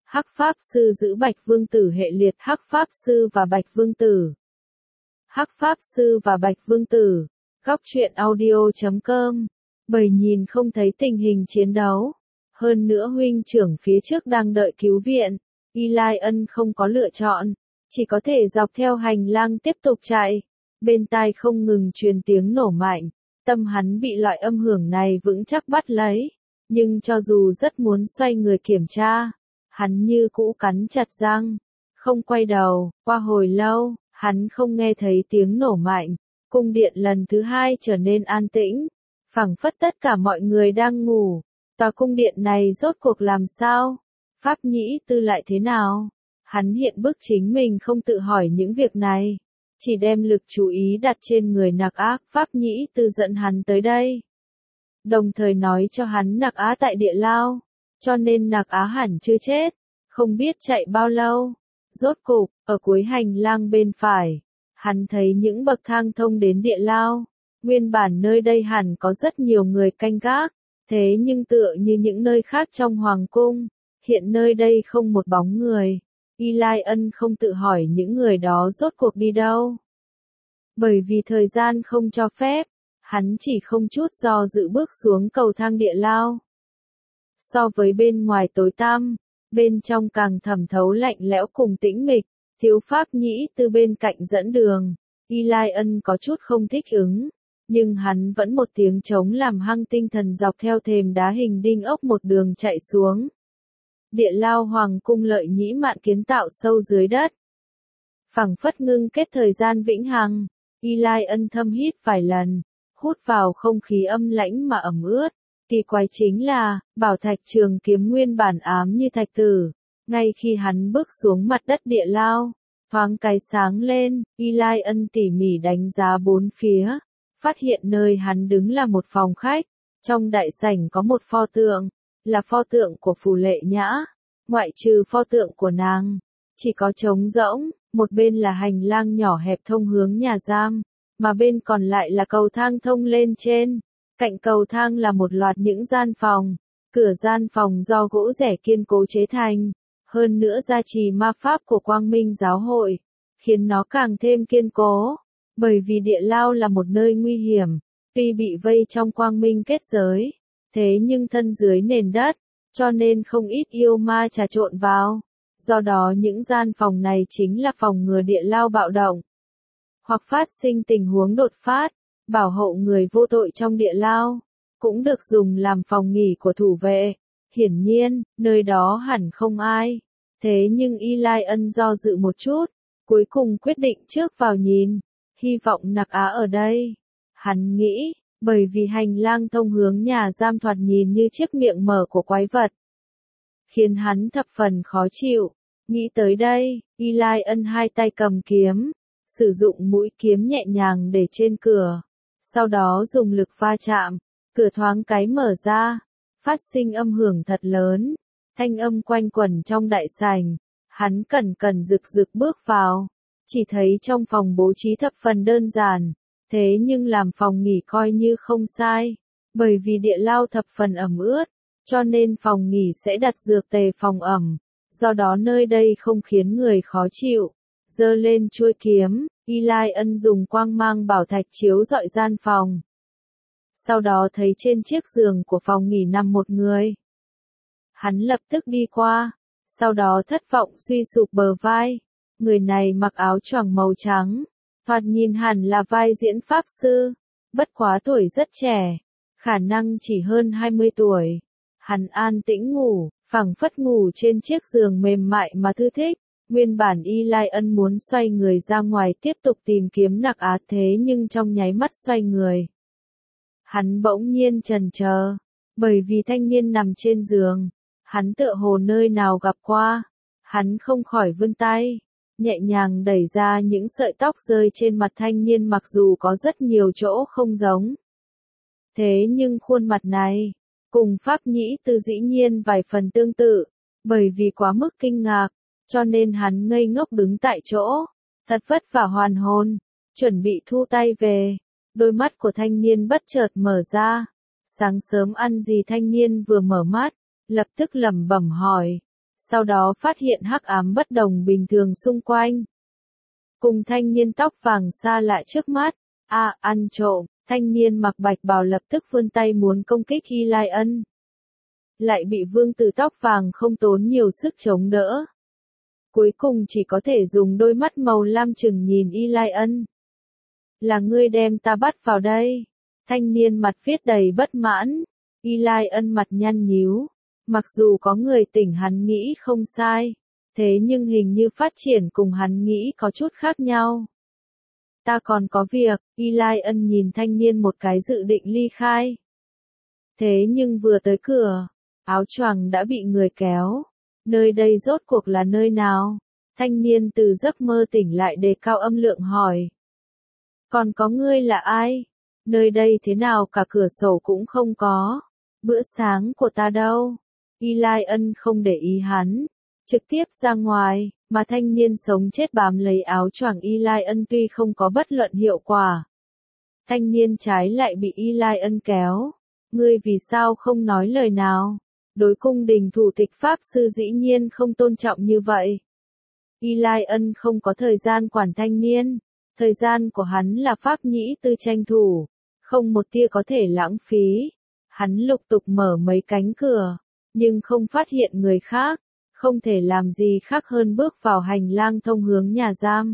Hắc Pháp Sư giữ Bạch Vương Tử hệ liệt Hắc Pháp Sư và Bạch Vương Tử. Hắc Pháp Sư và Bạch Vương Tử. Góc truyện audio.com. Bởi nhìn không thấy tình hình chiến đấu. Hơn nữa huynh trưởng phía trước đang đợi cứu viện. Eli Ân không có lựa chọn. Chỉ có thể dọc theo hành lang tiếp tục chạy. Bên tai không ngừng truyền tiếng nổ mạnh. Tâm hắn bị loại âm hưởng này vững chắc bắt lấy. Nhưng cho dù rất muốn xoay người kiểm tra, hắn như cũ cắn chặt răng, không quay đầu. Qua hồi lâu, hắn không nghe thấy tiếng nổ mạnh. Cung điện lần thứ hai trở nên an tĩnh, phảng phất tất cả mọi người đang ngủ. Tòa cung điện này rốt cuộc làm sao? Pháp Nhĩ Tư lại thế nào? Hắn hiện bức chính mình không tự hỏi những việc này, chỉ đem lực chú ý đặt trên người Nặc Á. Pháp Nhĩ Tư dẫn hắn tới đây, đồng thời nói cho hắn Nặc Á tại địa lao, cho nên Nặc Á hẳn chưa chết. Không biết chạy bao lâu, rốt cục, ở cuối hành lang bên phải, hắn thấy những bậc thang thông đến địa lao. Nguyên bản nơi đây hẳn có rất nhiều người canh gác, thế nhưng tựa như những nơi khác trong hoàng cung, hiện nơi đây không một bóng người. Eli Ân không tự hỏi những người đó rốt cuộc đi đâu. Bởi vì thời gian không cho phép, hắn chỉ không chút do dự bước xuống cầu thang địa lao. So với bên ngoài tối tăm, bên trong càng thẩm thấu lạnh lẽo cùng tĩnh mịch. Thiếu Pháp Nhĩ Tư bên cạnh dẫn đường. Eli Ân có chút không thích ứng, nhưng hắn vẫn một tiếng trống làm hăng tinh thần dọc theo thềm đá hình đinh ốc một đường chạy xuống. Địa lao hoàng cung Lợi Nhĩ Mạn kiến tạo sâu dưới đất, phảng phất ngưng kết thời gian vĩnh hằng. Eli Ân thâm hít vài lần, hút vào không khí âm lãnh mà ẩm ướt. Kỳ quái chính là, bảo thạch trường kiếm nguyên bản ám như thạch tử. Ngay khi hắn bước xuống mặt đất địa lao, thoáng cái sáng lên. Eli Ân tỉ mỉ đánh giá bốn phía, phát hiện nơi hắn đứng là một phòng khách. Trong đại sảnh có một pho tượng, là pho tượng của Phù Lệ Nhã. Ngoại trừ pho tượng của nàng, chỉ có trống rỗng. Một bên là hành lang nhỏ hẹp thông hướng nhà giam, mà bên còn lại là cầu thang thông lên trên. Cạnh cầu thang là một loạt những gian phòng. Cửa gian phòng do gỗ rẻ kiên cố chế thành, hơn nữa gia trì ma pháp của Quang Minh giáo hội, khiến nó càng thêm kiên cố. Bởi vì địa lao là một nơi nguy hiểm, tuy bị vây trong Quang Minh kết giới, thế nhưng thân dưới nền đất, cho nên không ít yêu ma trà trộn vào. Do đó những gian phòng này chính là phòng ngừa địa lao bạo động, hoặc phát sinh tình huống đột phát, bảo hộ người vô tội trong địa lao, cũng được dùng làm phòng nghỉ của thủ vệ. Hiển nhiên, nơi đó hẳn không ai. Thế nhưng Eli Ân do dự một chút, cuối cùng quyết định trước vào nhìn, hy vọng Nặc Á ở đây. Hắn nghĩ, bởi vì hành lang thông hướng nhà giam thoạt nhìn như chiếc miệng mở của quái vật, khiến hắn thập phần khó chịu. Nghĩ tới đây, Eli Ân hai tay cầm kiếm, sử dụng mũi kiếm nhẹ nhàng để trên cửa, sau đó dùng lực va chạm, cửa thoáng cái mở ra, phát sinh âm hưởng thật lớn, thanh âm quanh quẩn trong đại sảnh. Hắn cẩn cẩn rực rực bước vào, chỉ thấy trong phòng bố trí thập phần đơn giản, thế nhưng làm phòng nghỉ coi như không sai. Bởi vì địa lao thập phần ẩm ướt, cho nên phòng nghỉ sẽ đặt dược tề phòng ẩm, do đó nơi đây không khiến người khó chịu. Giơ lên chuôi kiếm, Eli Ân dùng quang mang bảo thạch chiếu rọi gian phòng. Sau đó thấy trên chiếc giường của phòng nghỉ nằm một người. Hắn lập tức đi qua, sau đó thất vọng suy sụp bờ vai. Người này mặc áo choàng màu trắng, thoạt nhìn hẳn là vai diễn pháp sư, bất quá tuổi rất trẻ, khả năng chỉ hơn 20 tuổi. Hắn an tĩnh ngủ, phảng phất ngủ trên chiếc giường mềm mại mà thư thích. Nguyên bản Eli Ân muốn xoay người ra ngoài tiếp tục tìm kiếm Nặc Á, thế nhưng trong nháy mắt xoay người, hắn bỗng nhiên chần chờ, bởi vì thanh niên nằm trên giường, hắn tựa hồ nơi nào gặp qua. Hắn không khỏi vươn tay, nhẹ nhàng đẩy ra những sợi tóc rơi trên mặt thanh niên, mặc dù có rất nhiều chỗ không giống. Thế nhưng khuôn mặt này, cùng Pháp Nhĩ Tư dĩ nhiên vài phần tương tự, bởi vì quá mức kinh ngạc, cho nên hắn ngây ngốc đứng tại chỗ, thật vất vả hoàn hồn, chuẩn bị thu tay về. Đôi mắt của thanh niên bất chợt mở ra. Sáng sớm ăn gì? Thanh niên vừa mở mắt, lập tức lẩm bẩm hỏi. sau đó phát hiện hắc ám bất đồng bình thường xung quanh. Cùng thanh niên tóc vàng xa lạ trước mắt, ăn trộm, thanh niên mặc bạch bào lập tức vươn tay muốn công kích Eli Ân. Lại bị vương tử tóc vàng không tốn nhiều sức chống đỡ. Cuối cùng chỉ có thể dùng đôi mắt màu lam chừng nhìn Eli Ân. Là ngươi đem ta bắt vào đây. Thanh niên mặt viết đầy bất mãn. Eli Ân mặt nhăn nhíu. Mặc dù có người tỉnh hắn nghĩ không sai. Thế nhưng hình như phát triển cùng hắn nghĩ có chút khác nhau. Ta còn có việc, Eli Ân nhìn thanh niên một cái dự định ly khai. Thế nhưng vừa tới cửa, áo choàng đã bị người kéo. Nơi đây rốt cuộc là nơi nào? Thanh niên từ giấc mơ tỉnh lại đề cao âm lượng hỏi. Còn có ngươi là ai? Nơi đây thế nào cả cửa sổ cũng không có. Bữa sáng của ta đâu? Eli Ân không để ý hắn. Trực tiếp ra ngoài, mà thanh niên sống chết bám lấy áo choàng Eli Ân tuy không có bất luận hiệu quả. Thanh niên trái lại bị Eli Ân kéo. Ngươi vì sao không nói lời nào? Đối cung đình thủ tịch Pháp sư dĩ nhiên không tôn trọng như vậy. Eli Ân không có thời gian quản thanh niên. Thời gian của hắn là Pháp nhĩ tư tranh thủ. Không một tia có thể lãng phí. Hắn lục tục mở mấy cánh cửa. Nhưng không phát hiện người khác. Không thể làm gì khác hơn bước vào hành lang thông hướng nhà giam.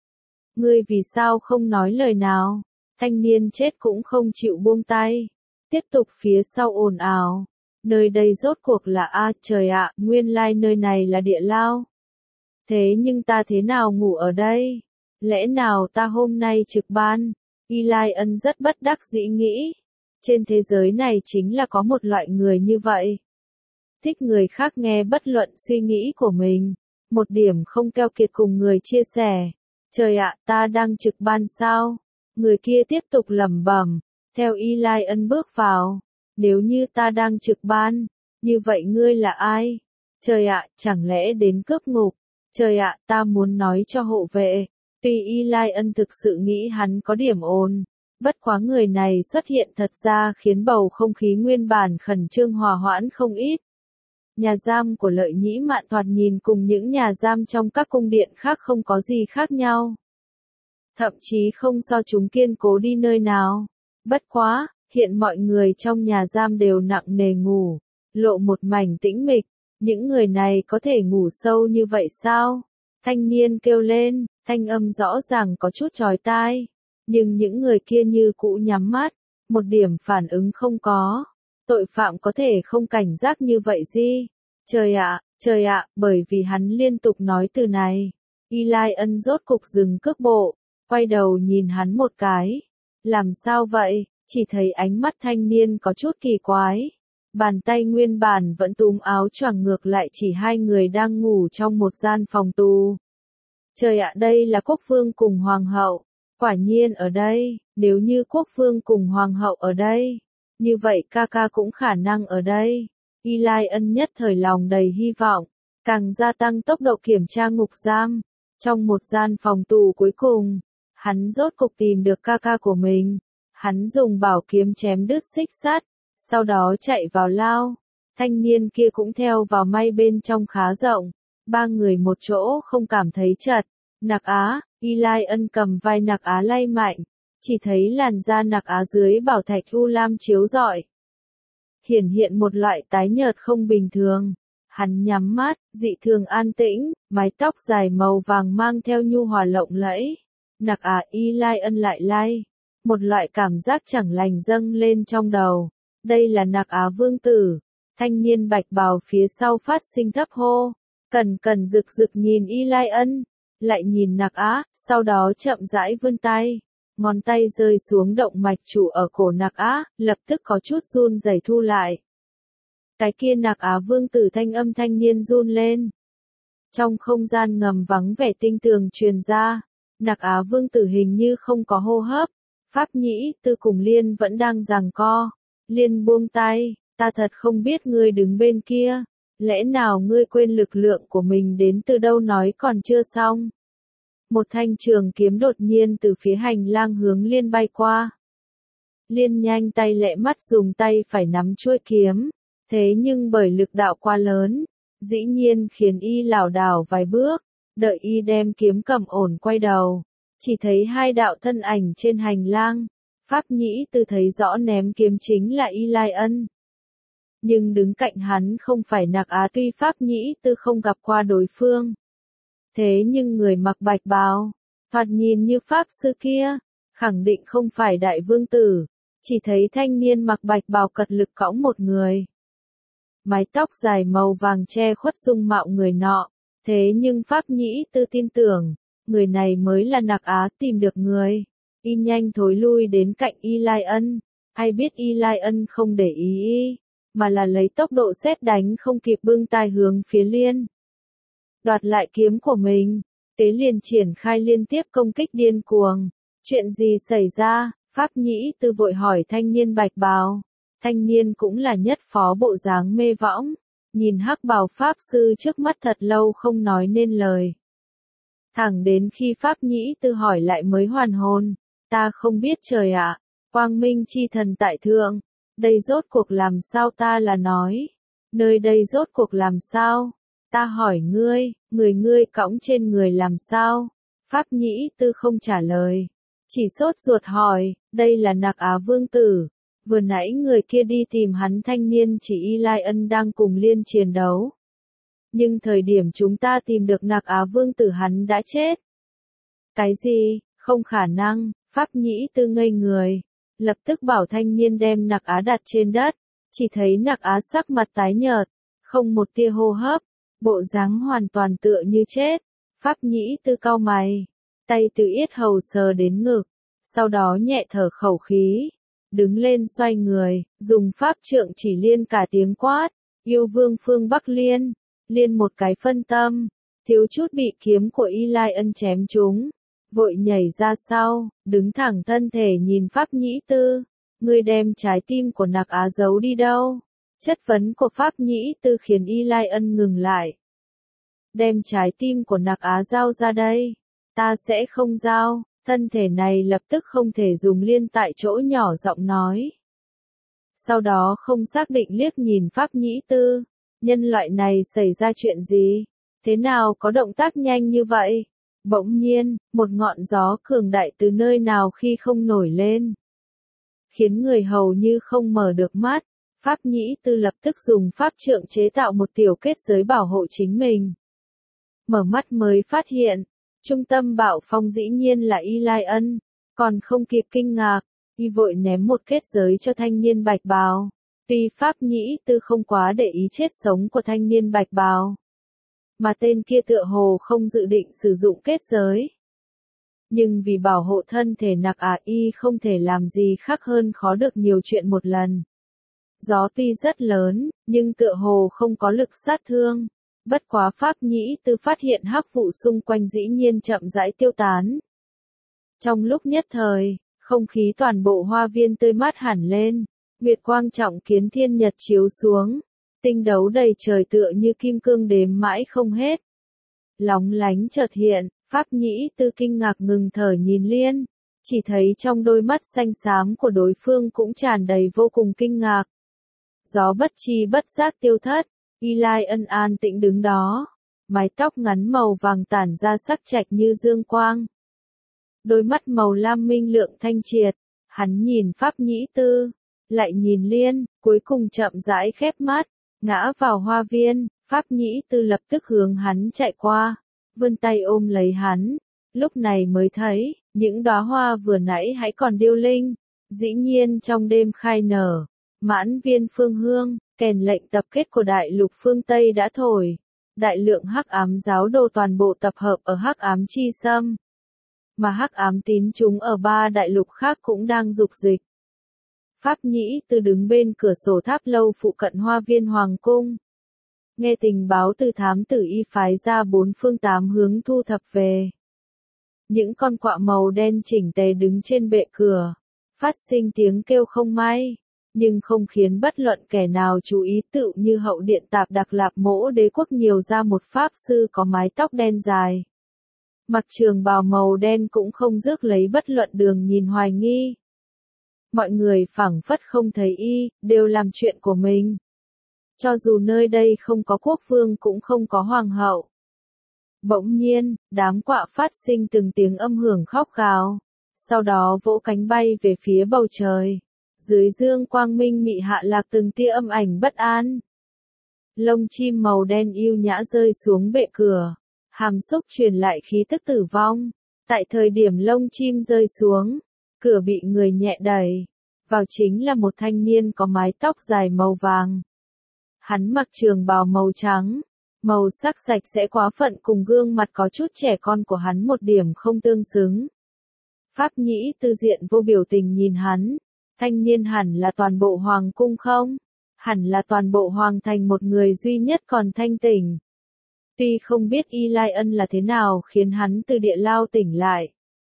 Ngươi vì sao không nói lời nào? Thanh niên chết cũng không chịu buông tay. Tiếp tục phía sau ồn ào. Nơi đây rốt cuộc là trời ạ, nguyên lai nơi này là địa lao. Thế nhưng ta thế nào ngủ ở đây? Lẽ nào ta hôm nay trực ban? Eli Ân rất bất đắc dĩ nghĩ. Trên thế giới này chính là có một loại người như vậy. Thích người khác nghe bất luận suy nghĩ của mình. Một điểm không keo kiệt cùng người chia sẻ. Trời ạ, ta đang trực ban sao? Người kia tiếp tục lẩm bẩm. Theo Eli Ân bước vào. Nếu như ta đang trực ban, như vậy ngươi là ai? Trời ạ, chẳng lẽ đến cướp ngục? Trời ạ, ta muốn nói cho hộ vệ. Tuy Eli Ân thực sự nghĩ hắn có điểm ồn. Bất quá người này xuất hiện thật ra khiến bầu không khí nguyên bản khẩn trương hòa hoãn không ít. Nhà giam của Lợi Nhĩ Mạn thoạt nhìn cùng những nhà giam trong các cung điện khác không có gì khác nhau. Thậm chí không so chúng kiên cố đi nơi nào. Bất quá, hiện mọi người trong nhà giam đều nặng nề ngủ, lộ một mảnh tĩnh mịch. Những người này có thể ngủ sâu như vậy sao? Thanh niên kêu lên, thanh âm rõ ràng có chút chói tai. Nhưng những người kia như cũ nhắm mắt, một điểm phản ứng không có. Tội phạm có thể không cảnh giác như vậy gì? Trời ạ, bởi vì hắn liên tục nói từ này. Eli Ân rốt cục dừng cước bộ, quay đầu nhìn hắn một cái. Làm sao vậy? Chỉ thấy ánh mắt thanh niên có chút kỳ quái. Bàn tay nguyên bản vẫn túm áo choàng ngược lại chỉ hai người đang ngủ trong một gian phòng tù. Trời ạ, đây là quốc vương cùng hoàng hậu. Quả nhiên ở đây, nếu như quốc vương cùng hoàng hậu ở đây, như vậy ca ca cũng khả năng ở đây. Eli Ân nhất thời lòng đầy hy vọng, càng gia tăng tốc độ kiểm tra ngục giam. Trong một gian phòng tù cuối cùng, hắn rốt cục tìm được ca ca của mình. Hắn dùng bảo kiếm chém đứt xích sắt, sau đó chạy vào lao. Thanh niên kia cũng theo vào may bên trong khá rộng. Ba người một chỗ không cảm thấy chật. Nặc Á, Eli Ân cầm vai Nặc Á lay mạnh. Chỉ thấy làn da Nặc Á dưới bảo thạch u lam chiếu rọi. Hiển hiện một loại tái nhợt không bình thường. Hắn nhắm mắt, dị thường an tĩnh, mái tóc dài màu vàng mang theo nhu hòa lộng lẫy. Nặc Á, Eli Ân lại lay. Một loại cảm giác chẳng lành dâng lên trong đầu. Đây là Nặc Á vương tử. Thanh niên bạch bào phía sau phát sinh thấp hô. Cần rực rực nhìn Eli Ân. Lại nhìn Nặc Á, sau đó chậm rãi vươn tay. Ngón tay rơi xuống động mạch chủ ở cổ Nặc Á, lập tức có chút run rẩy thu lại. Cái kia Nặc Á vương tử thanh âm thanh niên run lên. Trong không gian ngầm vắng vẻ tinh tường truyền ra. Nặc Á vương tử hình như không có hô hấp. Pháp nhĩ tư cùng Liên vẫn đang giằng co. Liên buông tay, ta thật không biết ngươi đứng bên kia. Lẽ nào ngươi quên lực lượng của mình đến từ đâu nói còn chưa xong. Một thanh trường kiếm đột nhiên từ phía hành lang hướng Liên bay qua. Liên nhanh tay lẹ mắt dùng tay phải nắm chuôi kiếm. Thế nhưng bởi lực đạo quá lớn, dĩ nhiên khiến y lảo đảo vài bước, đợi y đem kiếm cầm ổn quay đầu, chỉ thấy hai đạo thân ảnh trên hành lang, Pháp Nhĩ Tư thấy rõ ném kiếm chính là Y Lai Ân. Nhưng đứng cạnh hắn không phải Nặc Á, tuy Pháp Nhĩ Tư không gặp qua đối phương. Thế nhưng người mặc bạch bào, thoạt nhìn như Pháp sư kia, khẳng định không phải Đại Vương Tử, chỉ thấy thanh niên mặc bạch bào cật lực cõng một người. Mái tóc dài màu vàng che khuất dung mạo người nọ, thế nhưng Pháp Nhĩ Tư tin tưởng, người này mới là Nặc Á tìm được người. Y nhanh thối lui đến cạnh Y Lai Ân, ai biết Y Lai Ân không để ý y, mà là lấy tốc độ sét đánh không kịp bưng tai hướng phía Liên. Đoạt lại kiếm của mình, Tế liền triển khai liên tiếp công kích điên cuồng. Chuyện gì xảy ra? Pháp Nhĩ Tư vội hỏi thanh niên bạch bào. Thanh niên cũng là nhất phó bộ dáng mê võng, nhìn hắc bào Pháp sư trước mắt thật lâu không nói nên lời. Thẳng đến khi Pháp Nhĩ Tư hỏi lại mới hoàn hồn. Ta không biết trời ạ, Quang Minh chi thần tại thượng, đây rốt cuộc làm sao ta là nói, nơi đây rốt cuộc làm sao, ta hỏi ngươi, người ngươi cõng trên người làm sao, Pháp Nhĩ Tư không trả lời, chỉ sốt ruột hỏi, đây là Nặc Á Vương Tử, vừa nãy người kia đi tìm hắn thanh niên chỉ Y Lai Ân đang cùng Liên chiến đấu. Nhưng thời điểm chúng ta tìm được Nặc Á Vương Tử hắn đã chết. Cái gì, không khả năng. Pháp Nhĩ Tư ngây người, lập tức bảo thanh niên đem Nặc Á đặt trên đất, chỉ thấy Nặc Á sắc mặt tái nhợt, không một tia hô hấp, bộ dáng hoàn toàn tựa như chết. Pháp Nhĩ Tư cau mày, tay từ yết hầu sờ đến ngực, sau đó nhẹ thở khẩu khí, đứng lên xoay người, dùng pháp trượng chỉ Liên cả tiếng quát, yêu vương phương Bắc Liên, Liên một cái phân tâm, thiếu chút bị kiếm của Y Lai Ân chém trúng. Vội nhảy ra sau, đứng thẳng thân thể nhìn Pháp Nhĩ Tư, ngươi đem trái tim của Nặc Á giấu đi đâu? Chất vấn của Pháp Nhĩ Tư khiến Y Lai Ân ngừng lại. Đem trái tim của Nặc Á giao ra đây, ta sẽ không giao, thân thể này lập tức không thể dùng Liên tại chỗ nhỏ giọng nói. Sau đó không xác định liếc nhìn Pháp Nhĩ Tư, nhân loại này xảy ra chuyện gì? Thế nào có động tác nhanh như vậy? Bỗng nhiên, một ngọn gió cường đại từ nơi nào khi không nổi lên. Khiến người hầu như không mở được mắt, Pháp Nhĩ Tư lập tức dùng pháp trượng chế tạo một tiểu kết giới bảo hộ chính mình. Mở mắt mới phát hiện, trung tâm bạo phong dĩ nhiên là Y Lai Ân, còn không kịp kinh ngạc, y vội ném một kết giới cho thanh niên bạch bào. Tuy Pháp Nhĩ Tư không quá để ý chết sống của thanh niên bạch bào, mà tên kia tựa hồ không dự định sử dụng kết giới. Nhưng vì bảo hộ thân thể Nặc Á y không thể làm gì khác hơn khó được nhiều chuyện một lần. Gió tuy rất lớn, nhưng tựa hồ không có lực sát thương. Bất quá Pháp Nhĩ Tư phát hiện hắc vụ xung quanh dĩ nhiên chậm rãi tiêu tán. Trong lúc nhất thời, không khí toàn bộ hoa viên tươi mát hẳn lên, nguyệt quang trọng kiến thiên nhật chiếu xuống. Tinh đấu đầy trời tựa như kim cương đếm mãi không hết. Lóng lánh chợt hiện, Pháp Nhĩ Tư kinh ngạc ngừng thở nhìn Liên, chỉ thấy trong đôi mắt xanh xám của đối phương cũng tràn đầy vô cùng kinh ngạc. Gió bất chi bất giác tiêu thất, Y Lai Ân an tĩnh đứng đó, mái tóc ngắn màu vàng tản ra sắc trạch như dương quang. Đôi mắt màu lam minh lượng thanh triệt, hắn nhìn Pháp Nhĩ Tư, lại nhìn Liên, cuối cùng chậm rãi khép mắt. Ngã vào hoa viên, Pháp Nhĩ Tư lập tức hướng hắn chạy qua, vươn tay ôm lấy hắn, lúc này mới thấy, những đóa hoa vừa nãy hãy còn điêu linh, dĩ nhiên trong đêm khai nở, mãn viên phương hương, kèn lệnh tập kết của đại lục phương Tây đã thổi, đại lượng hắc ám giáo đồ toàn bộ tập hợp ở hắc ám chi sâm, mà hắc ám tín chúng ở 3 đại lục khác cũng đang dục dịch. Pháp Nhĩ Tư đứng bên cửa sổ tháp lâu phụ cận hoa viên hoàng cung. Nghe tình báo từ thám tử y phái ra 4 phương 8 hướng thu thập về. Những con quạ màu đen chỉnh tề đứng trên bệ cửa, phát sinh tiếng kêu không may, nhưng không khiến bất luận kẻ nào chú ý, tựu như hậu điện Tạp Đặc Lạp Mỗ Đế quốc nhiều ra một pháp sư có mái tóc đen dài. Mặc trường bào màu đen cũng không rước lấy bất luận đường nhìn hoài nghi. Mọi người phảng phất không thấy y, đều làm chuyện của mình. cho dù nơi đây không có quốc vương cũng không có hoàng hậu. Bỗng nhiên, đám quạ phát sinh từng tiếng âm hưởng khóc gào, sau đó vỗ cánh bay về phía bầu trời. Dưới dương quang minh mị hạ lạc từng tia âm ảnh bất an. Lông chim màu đen yêu nhã rơi xuống bệ cửa, hàm xúc truyền lại khí tức tử vong. Tại thời điểm lông chim rơi xuống, cửa bị người nhẹ đẩy, vào chính là một thanh niên có mái tóc dài màu vàng. Hắn mặc trường bào màu trắng, màu sắc sạch sẽ quá phận cùng gương mặt có chút trẻ con của hắn một điểm không tương xứng. Pháp Nhĩ Tư diện vô biểu tình nhìn hắn, thanh niên hẳn là toàn bộ hoàng cung không? Hẳn là toàn bộ hoàng thành một người duy nhất còn thanh tỉnh. Tuy không biết Y Lai Ân là thế nào khiến hắn từ địa lao tỉnh lại.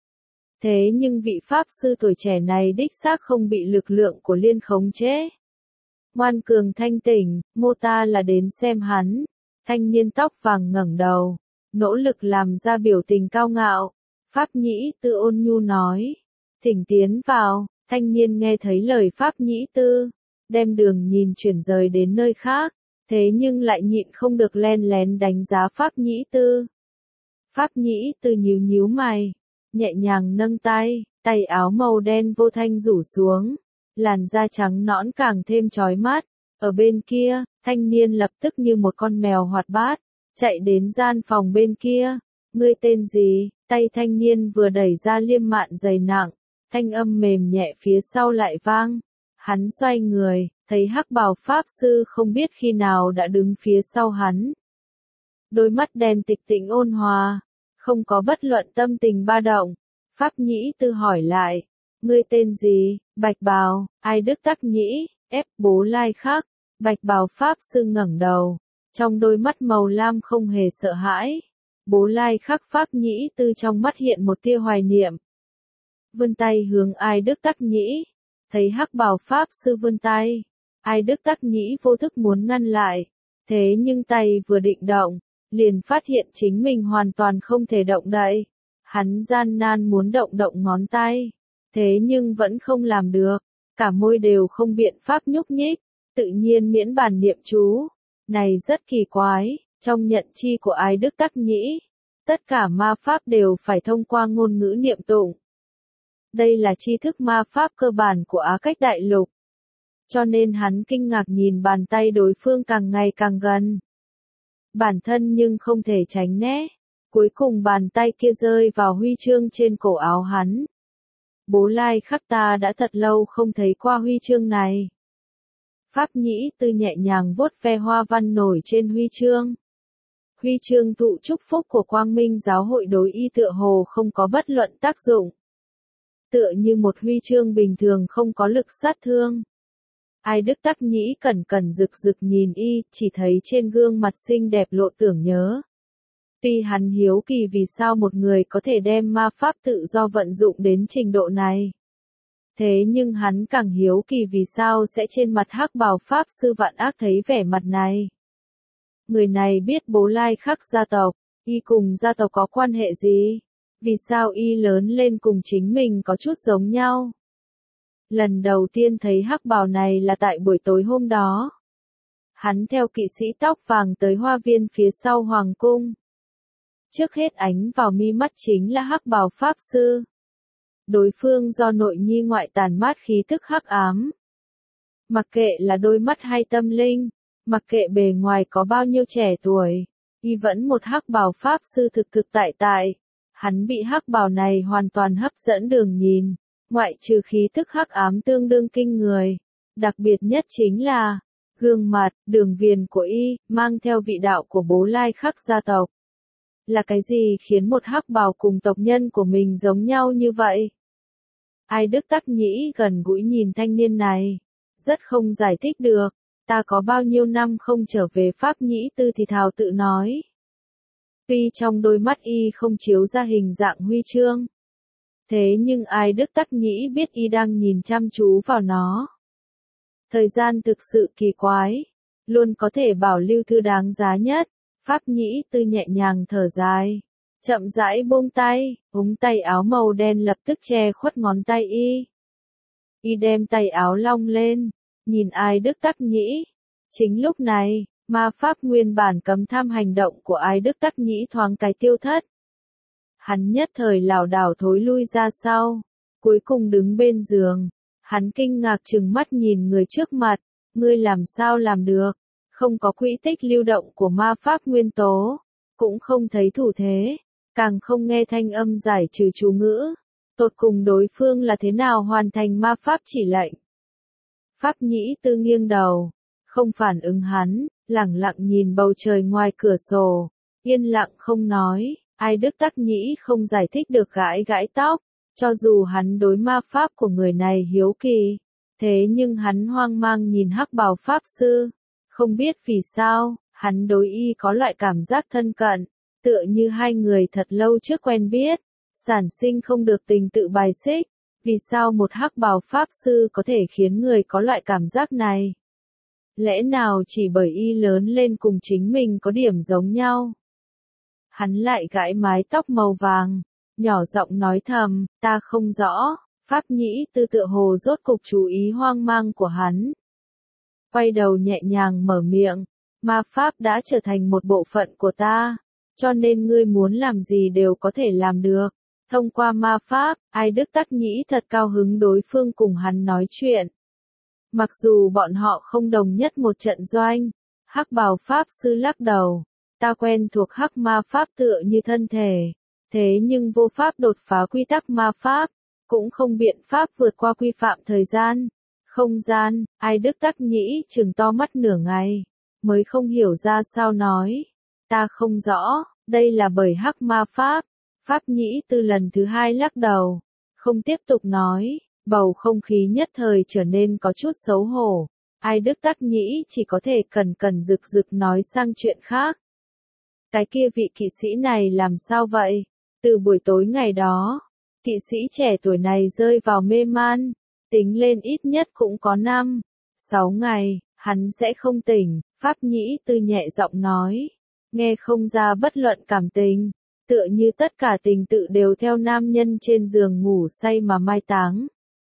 Thế nhưng vị Pháp sư tuổi trẻ này đích xác không bị lực lượng của Liên khống chế. Ngoan cường thanh tỉnh, mô ta là đến xem hắn. Thanh niên tóc vàng ngẩng đầu, nỗ lực làm ra biểu tình cao ngạo. Pháp Nhĩ Tư ôn nhu nói, thỉnh tiến vào. Thanh niên nghe thấy lời Pháp Nhĩ Tư, đem đường nhìn chuyển rời đến nơi khác, thế nhưng lại nhịn không được len lén đánh giá Pháp Nhĩ Tư. Pháp Nhĩ Tư nhíu nhíu mày, nhẹ nhàng nâng tay, tay áo màu đen vô thanh rủ xuống, làn da trắng nõn càng thêm chói mắt. Ở bên kia, thanh niên lập tức như một con mèo hoạt bát, chạy đến gian phòng bên kia. Ngươi tên gì? Tay thanh niên vừa đẩy ra liêm mạn dày nặng, thanh âm mềm nhẹ phía sau lại vang. Hắn xoay người, thấy hắc bào pháp sư không biết khi nào đã đứng phía sau hắn. Đôi mắt đen tịch tĩnh ôn hòa, không có bất luận tâm tình ba động. Pháp Nhĩ Tư hỏi lại, ngươi tên gì? Bạch bào, Ai Đức Tắc Nhĩ, ép Bố Lai Khắc. Bạch bào pháp sư ngẩng đầu, trong đôi mắt màu lam không hề sợ hãi. Bố Lai Khắc Pháp Nhĩ Tư trong mắt hiện một tia hoài niệm. Vươn tay hướng Ai Đức Tắc Nhĩ, thấy hắc bào pháp sư vươn tay, Ai Đức Tắc Nhĩ vô thức muốn ngăn lại, thế nhưng tay vừa định động, liền phát hiện chính mình hoàn toàn không thể động đậy. Hắn gian nan muốn động ngón tay, thế nhưng vẫn không làm được, cả môi đều không biện pháp nhúc nhích, tự nhiên miễn bàn niệm chú. Này rất kỳ quái, trong nhận chi của Ai Đức Tắc Nhĩ, tất cả ma pháp đều phải thông qua ngôn ngữ niệm tụng. Đây là tri thức ma pháp cơ bản của Á Cách Đại Lục. Cho nên hắn kinh ngạc nhìn bàn tay đối phương càng ngày càng gần. Bản thân nhưng không thể tránh né. Cuối cùng bàn tay kia rơi vào huy chương trên cổ áo hắn. Bố Lai Khắc, ta đã thật lâu không thấy qua huy chương này. Pháp Nhĩ Tư nhẹ nhàng vuốt ve hoa văn nổi trên huy chương. Huy chương thụ chúc phúc của Quang Minh giáo hội đối y tựa hồ không có bất luận tác dụng. Tựa như một huy chương bình thường không có lực sát thương. Ai Đức Tắc Nhĩ cẩn cẩn rực rực nhìn y, chỉ thấy trên gương mặt xinh đẹp lộ tưởng nhớ. Tuy hắn hiếu kỳ vì sao một người có thể đem ma pháp tự do vận dụng đến trình độ này. Thế nhưng hắn càng hiếu kỳ vì sao sẽ trên mặt hắc bào pháp sư vạn ác thấy vẻ mặt này. Người này biết Bố Lai Khắc gia tộc, y cùng gia tộc có quan hệ gì? Vì sao y lớn lên cùng chính mình có chút giống nhau? Lần đầu tiên thấy hắc bào này là tại buổi tối hôm đó. Hắn theo kỵ sĩ tóc vàng tới hoa viên phía sau hoàng cung. Trước hết ánh vào mi mắt chính là hắc bào pháp sư. Đối phương do nội nhi ngoại tàn mát khí tức hắc ám. Mặc kệ là đôi mắt hay tâm linh, mặc kệ bề ngoài có bao nhiêu trẻ tuổi, y vẫn một hắc bào pháp sư thực tại. Hắn bị hắc bào này hoàn toàn hấp dẫn đường nhìn, ngoại trừ khí tức hắc ám tương đương kinh người. Đặc biệt nhất chính là, gương mặt, đường viền của y, mang theo vị đạo của Bố Lai Khắc gia tộc. Là cái gì khiến một hắc bào cùng tộc nhân của mình giống nhau như vậy? Ai Đức Tắc Nhĩ gần gũi nhìn thanh niên này, rất không giải thích được. Ta có bao nhiêu năm không trở về Pháp Nhĩ Tư thì thào tự nói. Tuy trong đôi mắt y không chiếu ra hình dạng huy chương. Thế nhưng Ai Đức Tắc Nhĩ biết y đang nhìn chăm chú vào nó. Thời gian thực sự kỳ quái, luôn có thể bảo lưu thứ đáng giá nhất. Pháp Nhĩ Tư nhẹ nhàng thở dài, chậm rãi buông tay, ống tay áo màu đen lập tức che khuất ngón tay y. Y đem tay áo long lên, nhìn Ai Đức Tắc Nhĩ, Chính lúc này, ma pháp nguyên bản cấm tham hành động của Ai Đức Tắc Nhĩ thoáng cái tiêu thất. Hắn nhất thời lảo đảo thối lui ra sau, cuối cùng đứng bên giường, hắn kinh ngạc trừng mắt nhìn người trước mặt, ngươi làm sao làm được, không có quỹ tích lưu động của ma pháp nguyên tố, cũng không thấy thủ thế, càng không nghe thanh âm giải trừ chú ngữ, tột cùng đối phương là thế nào hoàn thành ma pháp chỉ lệnh. Pháp Nhĩ Tư nghiêng đầu, không phản ứng hắn, lẳng lặng nhìn bầu trời ngoài cửa sổ, yên lặng không nói. Ai Đức Tắc Nhĩ không giải thích được gãi gãi tóc, cho dù hắn đối ma pháp của người này hiếu kỳ, thế nhưng hắn hoang mang nhìn hắc bào pháp sư, không biết vì sao, hắn đối y có loại cảm giác thân cận, tựa như hai người thật lâu trước quen biết, sản sinh không được tình tự bài xích, vì sao một hắc bào pháp sư có thể khiến người có loại cảm giác này? Lẽ nào chỉ bởi y lớn lên cùng chính mình có điểm giống nhau? Hắn lại gãi mái tóc màu vàng, nhỏ giọng nói thầm, ta không rõ, Pháp Nhĩ Tư tựa hồ rốt cục chú ý hoang mang của hắn. Quay đầu nhẹ nhàng mở miệng, ma pháp đã trở thành một bộ phận của ta, cho nên ngươi muốn làm gì đều có thể làm được. Thông qua ma pháp, Ai Đức Tắc Nhĩ thật cao hứng đối phương cùng hắn nói chuyện. Mặc dù bọn họ không đồng nhất một trận doanh, hắc bào pháp sư lắc đầu. Ta quen thuộc hắc ma pháp tựa như thân thể, thế nhưng vô pháp đột phá quy tắc ma pháp, cũng không biện pháp vượt qua quy phạm thời gian, không gian. Ai Đức Tắc Nhĩ trừng to mắt nửa ngày, mới không hiểu ra sao nói. Ta không rõ, đây là bởi hắc ma pháp. Pháp Nhĩ Tư lần thứ hai lắc đầu, không tiếp tục nói, bầu không khí nhất thời trở nên có chút xấu hổ. Ai Đức Tắc Nhĩ chỉ có thể cẩn rực rực nói sang chuyện khác. Cái kia vị kỵ sĩ này làm sao vậy? Từ buổi tối ngày đó, kỵ sĩ trẻ tuổi này rơi vào mê man, tính lên ít nhất cũng có 5-6 ngày, hắn sẽ không tỉnh, Pháp Nhĩ Tư nhẹ giọng nói, nghe không ra bất luận cảm tình, tựa như tất cả tình tự đều theo nam nhân trên giường ngủ say mà mai táng.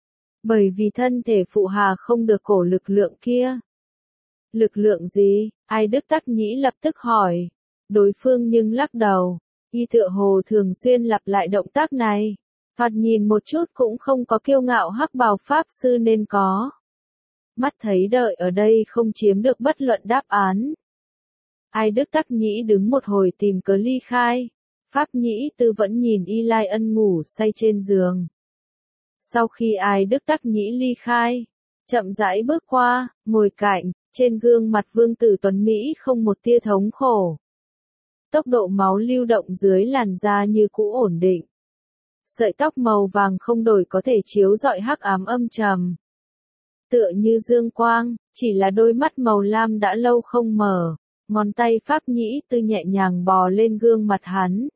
Bởi vì thân thể phụ hà không được cổ lực lượng kia. Lực lượng gì? Ai Đức Tắc Nhĩ lập tức hỏi. Đối phương nhưng lắc đầu, y tựa hồ thường xuyên lặp lại động tác này, thoạt nhìn một chút cũng không có kiêu ngạo hắc bào pháp sư nên có. Mắt thấy đợi ở đây không chiếm được bất luận đáp án. Ai Đức Tắc Nhĩ đứng một hồi tìm cớ ly khai, Pháp Nhĩ Tư vẫn nhìn Y Lai Ân ngủ say trên giường. Sau khi Ai Đức Tắc Nhĩ ly khai, chậm rãi bước qua, ngồi cạnh, trên gương mặt vương tử tuấn Mỹ không một tia thống khổ. Tốc độ máu lưu động dưới làn da như cũ ổn định. Sợi tóc màu vàng không đổi có thể chiếu rọi hắc ám âm trầm. Tựa như dương quang, chỉ là đôi mắt màu lam đã lâu không mở, ngón tay Pháp Nhĩ Tư nhẹ nhàng bò lên gương mặt hắn.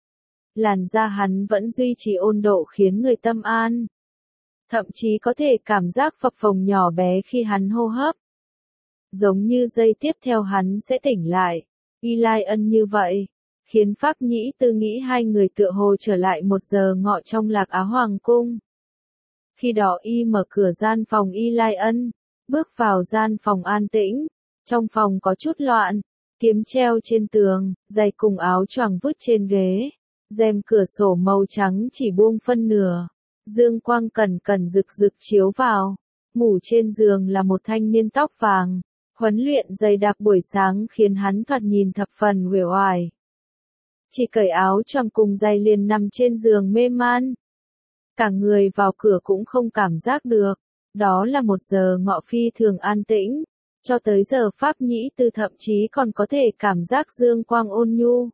Làn da hắn vẫn duy trì ôn độ khiến người tâm an. Thậm chí có thể cảm giác phập phồng nhỏ bé khi hắn hô hấp. Giống như giây tiếp theo hắn sẽ tỉnh lại. Y Lai Ân như vậy, khiến Pháp Nhĩ Tư nghĩ hai người tựa hồ trở lại một giờ ngọ trong Lạc Á Hoàng Cung. Khi đó y mở cửa gian phòng Y Lai Ân, bước vào gian phòng an tĩnh, trong phòng có chút loạn, kiếm treo trên tường, giày cùng áo choàng vứt trên ghế, rèm cửa sổ màu trắng chỉ buông phân nửa, dương quang cẩn rực rực chiếu vào, ngủ trên giường là một thanh niên tóc vàng. Huấn luyện dày đặc buổi sáng khiến hắn thoạt nhìn thập phần uể oải. Chỉ cởi áo choàng cùng giày liền nằm trên giường mê man. Cả người vào cửa cũng không cảm giác được. Đó là một giờ ngọ phi thường an tĩnh. Cho tới giờ Pháp Nhĩ Tư thậm chí còn có thể cảm giác dương quang ôn nhu.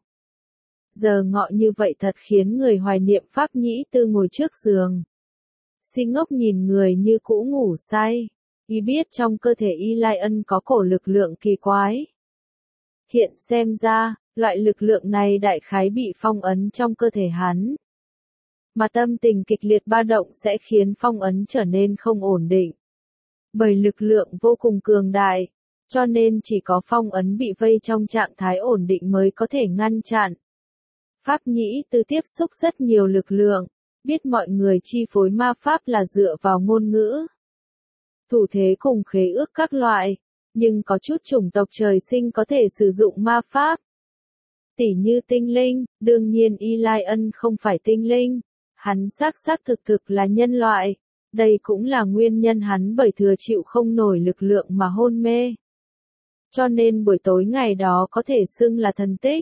Giờ ngọ như vậy thật khiến người hoài niệm Pháp Nhĩ Tư ngồi trước giường. Si ngốc nhìn người như cũ ngủ say. Y biết trong cơ thể Y Lai Ân có cổ lực lượng kỳ quái. Hiện xem ra, loại lực lượng này đại khái bị phong ấn trong cơ thể hắn. Mà tâm tình kịch liệt ba động sẽ khiến phong ấn trở nên không ổn định. Bởi lực lượng vô cùng cường đại, cho nên chỉ có phong ấn bị vây trong trạng thái ổn định mới có thể ngăn chặn. Pháp Nhĩ Tư tiếp xúc rất nhiều lực lượng, biết mọi người chi phối ma pháp là dựa vào ngôn ngữ. Thủ thế cùng khế ước các loại, nhưng có chút chủng tộc trời sinh có thể sử dụng ma pháp. Tỉ như tinh linh, đương nhiên Eli Ân không phải tinh linh, hắn xác thực là nhân loại. Đây cũng là nguyên nhân hắn bởi thừa chịu không nổi lực lượng mà hôn mê. Cho nên buổi tối ngày đó có thể xưng là thần tích.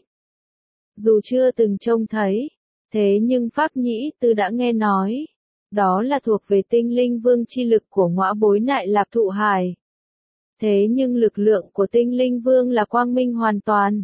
Dù chưa từng trông thấy, thế nhưng Pháp Nhĩ Tư đã nghe nói. Đó là thuộc về tinh linh vương chi lực của ngõa bối nại lạp thụ hải. Thế nhưng lực lượng của tinh linh vương là quang minh hoàn toàn.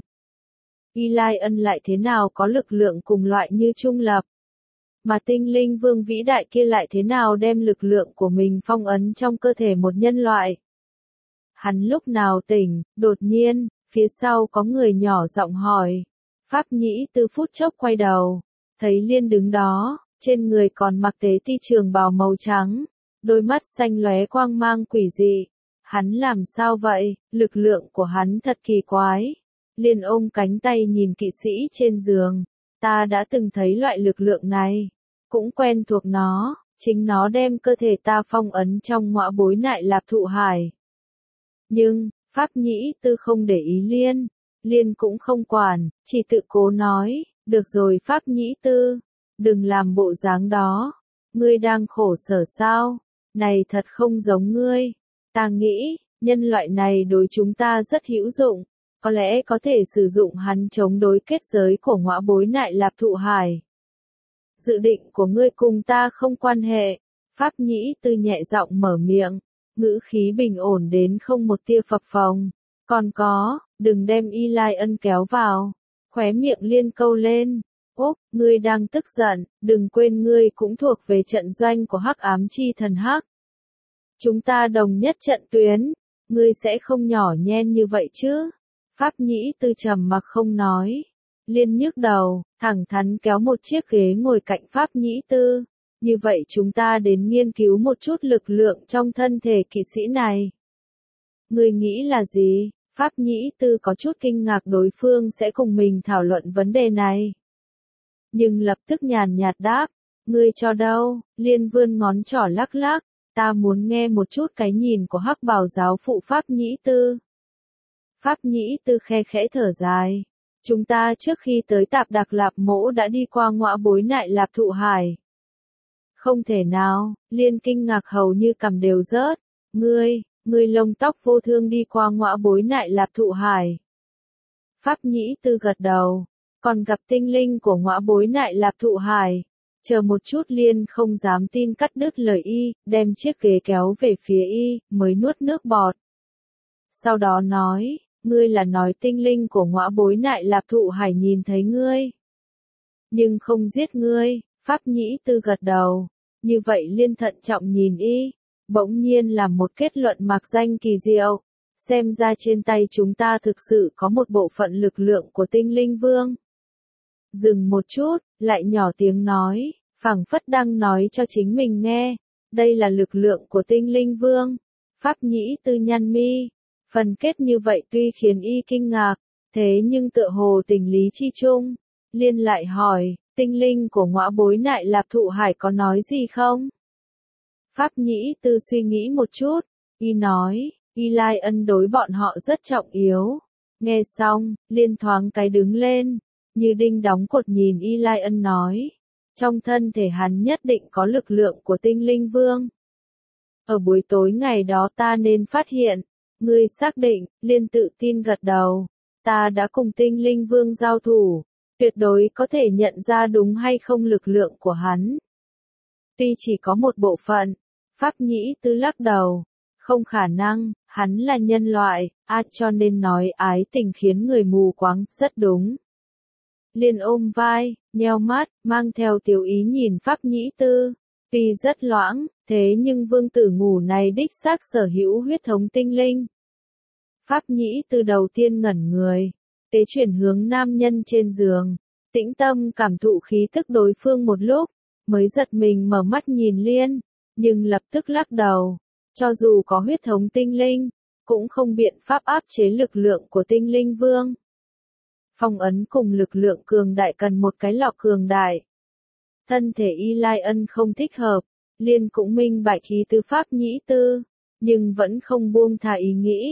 Eli Ân lại thế nào có lực lượng cùng loại như trung lập. Mà tinh linh vương vĩ đại kia lại thế nào đem lực lượng của mình phong ấn trong cơ thể một nhân loại. Hắn lúc nào tỉnh, đột nhiên, phía sau có người nhỏ giọng hỏi. Pháp Nhĩ Tư phút chốc quay đầu, thấy Liên đứng đó, trên người còn mặc tế ti trường bào màu trắng, đôi mắt xanh lóe quang mang quỷ dị. Hắn làm sao vậy, lực lượng của hắn thật kỳ quái. Liên ôm cánh tay nhìn kỵ sĩ trên giường, ta đã từng thấy loại lực lượng này, cũng quen thuộc nó, chính nó đem cơ thể ta phong ấn trong ngõa bối nại lạp thụ hải. Nhưng, Pháp Nhĩ Tư không để ý Liên cũng không quản, chỉ tự cố nói, được rồi Pháp Nhĩ Tư, đừng làm bộ dáng đó, ngươi đang khổ sở sao, này thật không giống ngươi, ta nghĩ, nhân loại này đối chúng ta rất hữu dụng, có lẽ có thể sử dụng hắn chống đối kết giới của ngõa bối nại lạp thụ hải. Dự định của ngươi cùng ta không quan hệ, Pháp Nhĩ Tư nhẹ giọng mở miệng, ngữ khí bình ổn đến không một tia phập phồng. Còn có, đừng đem Eli Ân kéo vào. Khóe miệng Liên câu lên. Úp, ngươi đang tức giận, đừng quên ngươi cũng thuộc về trận doanh của Hắc Ám Chi Thần Hắc. Chúng ta đồng nhất trận tuyến, ngươi sẽ không nhỏ nhen như vậy chứ? Pháp Nhĩ Tư trầm mặc không nói. Liên nhức đầu, thẳng thắn kéo một chiếc ghế ngồi cạnh Pháp Nhĩ Tư. Như vậy chúng ta đến nghiên cứu một chút lực lượng trong thân thể kỵ sĩ này. Ngươi nghĩ là gì? Pháp Nhĩ Tư có chút kinh ngạc đối phương sẽ cùng mình thảo luận vấn đề này. Nhưng lập tức nhàn nhạt đáp, ngươi cho đâu? Liên vươn ngón trỏ lắc lắc, ta muốn nghe một chút cái nhìn của Hắc Bào giáo phụ Pháp Nhĩ Tư. Pháp Nhĩ Tư khe khẽ thở dài. Chúng ta trước khi tới Tạp Đặc Lạp Mỗ đã đi qua ngõa bối nại lạp thụ hải. Không thể nào, Liên kinh ngạc hầu như cằm đều rớt. Ngươi lông tóc vô thương đi qua ngõa bối nại lạp thụ hải. Pháp Nhĩ Tư gật đầu, còn gặp tinh linh của ngõa bối nại lạp thụ hải. Chờ một chút Liên không dám tin cắt đứt lời y, đem chiếc ghế kéo về phía y, mới nuốt nước bọt. Sau đó nói, ngươi là nói tinh linh của ngõa bối nại lạp thụ hải nhìn thấy ngươi. Nhưng không giết ngươi, Pháp Nhĩ Tư gật đầu. Như vậy Liên thận trọng nhìn y, bỗng nhiên làm một kết luận mạc danh kỳ diệu. Xem ra trên tay chúng ta thực sự có một bộ phận lực lượng của tinh linh vương. Dừng một chút, lại nhỏ tiếng nói, phảng phất đang nói cho chính mình nghe. Đây là lực lượng của tinh linh vương. Pháp Nhĩ Tư nhăn mi. Phần kết như vậy tuy khiến y kinh ngạc, thế nhưng tựa hồ tình lý chi chung. Liên lại hỏi, tinh linh của ngõa bối nại lạp thụ hải có nói gì không? Pháp Nhĩ Tư suy nghĩ một chút, y nói, Eli Ân đối bọn họ rất trọng yếu. Nghe xong, Liên thoáng cái đứng lên, như đinh đóng cột nhìn Eli Ân nói, trong thân thể hắn nhất định có lực lượng của tinh linh vương. Ở buổi tối ngày đó ta nên phát hiện, ngươi xác định, Liên tự tin gật đầu, ta đã cùng tinh linh vương giao thủ, tuyệt đối có thể nhận ra đúng hay không lực lượng của hắn. Tuy chỉ có một bộ phận, Pháp Nhĩ Tư lắc đầu, không khả năng, hắn là nhân loại, cho nên nói ái tình khiến người mù quáng, rất đúng. Liên ôm vai, nheo mắt, mang theo tiểu ý nhìn Pháp Nhĩ Tư, tuy rất loãng, thế nhưng vương tử ngủ này đích xác sở hữu huyết thống tinh linh. Pháp Nhĩ Tư đầu tiên ngẩn người, tế chuyển hướng nam nhân trên giường, tĩnh tâm cảm thụ khí tức đối phương một lúc, mới giật mình mở mắt nhìn Liên, nhưng lập tức lắc đầu, cho dù có huyết thống tinh linh, cũng không biện pháp áp chế lực lượng của tinh linh vương. Phong ấn cùng lực lượng cường đại cần một cái lọ cường đại. Thân thể Eli Ân không thích hợp, Liên cũng minh bạch khí tư Pháp Nhĩ Tư, nhưng vẫn không buông thả ý nghĩ.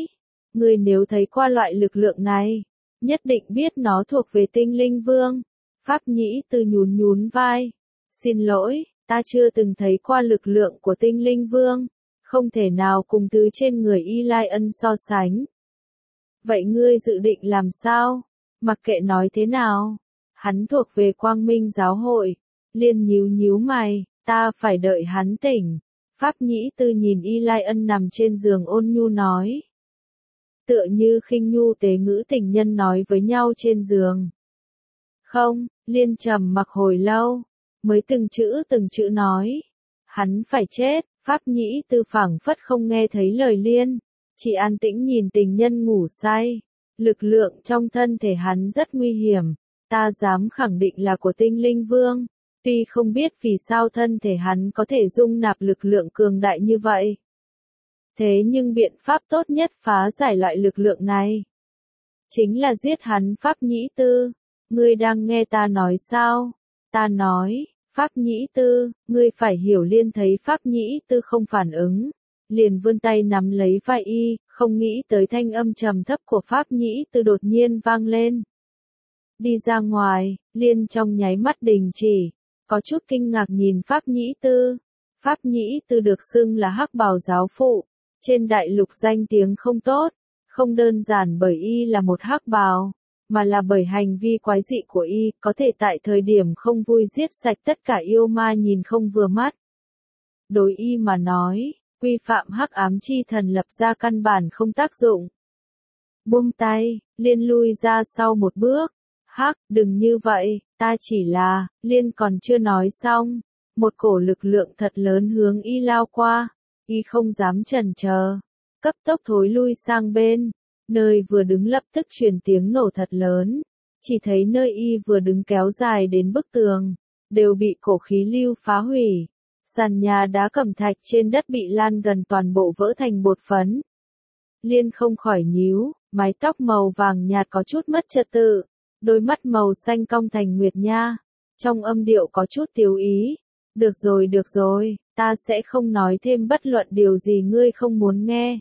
Ngươi nếu thấy qua loại lực lượng này, nhất định biết nó thuộc về tinh linh vương. Pháp Nhĩ Tư nhún nhún vai. Xin lỗi, ta chưa từng thấy qua lực lượng của tinh linh vương, không thể nào cùng thứ trên người Y Lai Ân so sánh. Vậy ngươi dự định làm sao? Mặc kệ nói thế nào, hắn thuộc về Quang Minh giáo hội. Liên nhíu nhíu mày, ta phải đợi hắn tỉnh. Pháp Nhĩ Tư nhìn Y Lai Ân nằm trên giường ôn nhu nói. Tựa như khinh nhu tế ngữ tình nhân nói với nhau trên giường. Không, Liên trầm mặc hồi lâu, mới từng chữ nói. Hắn phải chết. Pháp Nhĩ Tư phảng phất không nghe thấy lời Liên, chỉ an tĩnh nhìn tình nhân ngủ say. Lực lượng trong thân thể hắn rất nguy hiểm, ta dám khẳng định là của tinh linh vương, tuy không biết vì sao thân thể hắn có thể dung nạp lực lượng cường đại như vậy. Thế nhưng biện pháp tốt nhất phá giải loại lực lượng này, chính là giết hắn. Pháp Nhĩ Tư, ngươi đang nghe ta nói sao? Ta nói. Pháp Nhĩ Tư, ngươi phải hiểu. Liên thấy Pháp Nhĩ Tư không phản ứng, liền vươn tay nắm lấy vai y, không nghĩ tới thanh âm trầm thấp của Pháp Nhĩ Tư đột nhiên vang lên. Đi ra ngoài. Liên trong nháy mắt đình chỉ, có chút kinh ngạc nhìn Pháp Nhĩ Tư. Pháp Nhĩ Tư được xưng là hắc bào giáo phụ, trên đại lục danh tiếng không tốt, không đơn giản bởi y là một hắc bào, mà là bởi hành vi quái dị của y, có thể tại thời điểm không vui giết sạch tất cả yêu ma nhìn không vừa mắt. Đối y mà nói, quy phạm hắc ám chi thần lập ra căn bản không tác dụng. Buông tay, Liên lui ra sau một bước. Hắc, đừng như vậy, ta chỉ là. Liên còn chưa nói xong, một cổ lực lượng thật lớn hướng y lao qua, y không dám chần chờ, cấp tốc thối lui sang bên. Nơi vừa đứng lập tức truyền tiếng nổ thật lớn, chỉ thấy nơi y vừa đứng kéo dài đến bức tường, đều bị cổ khí lưu phá hủy. Sàn nhà đá cẩm thạch trên đất bị lan gần toàn bộ vỡ thành bột phấn. Liên không khỏi nhíu, mái tóc màu vàng nhạt có chút mất trật tự, đôi mắt màu xanh cong thành nguyệt nha, trong âm điệu có chút tiếu ý. Được rồi, ta sẽ không nói thêm bất luận điều gì ngươi không muốn nghe.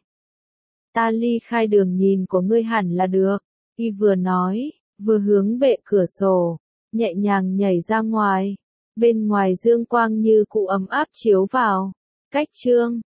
Ta ly khai đường nhìn của ngươi hẳn là được. Y vừa nói, vừa hướng bệ cửa sổ, nhẹ nhàng nhảy ra ngoài. Bên ngoài dương quang như cụ ấm áp chiếu vào. Cách chương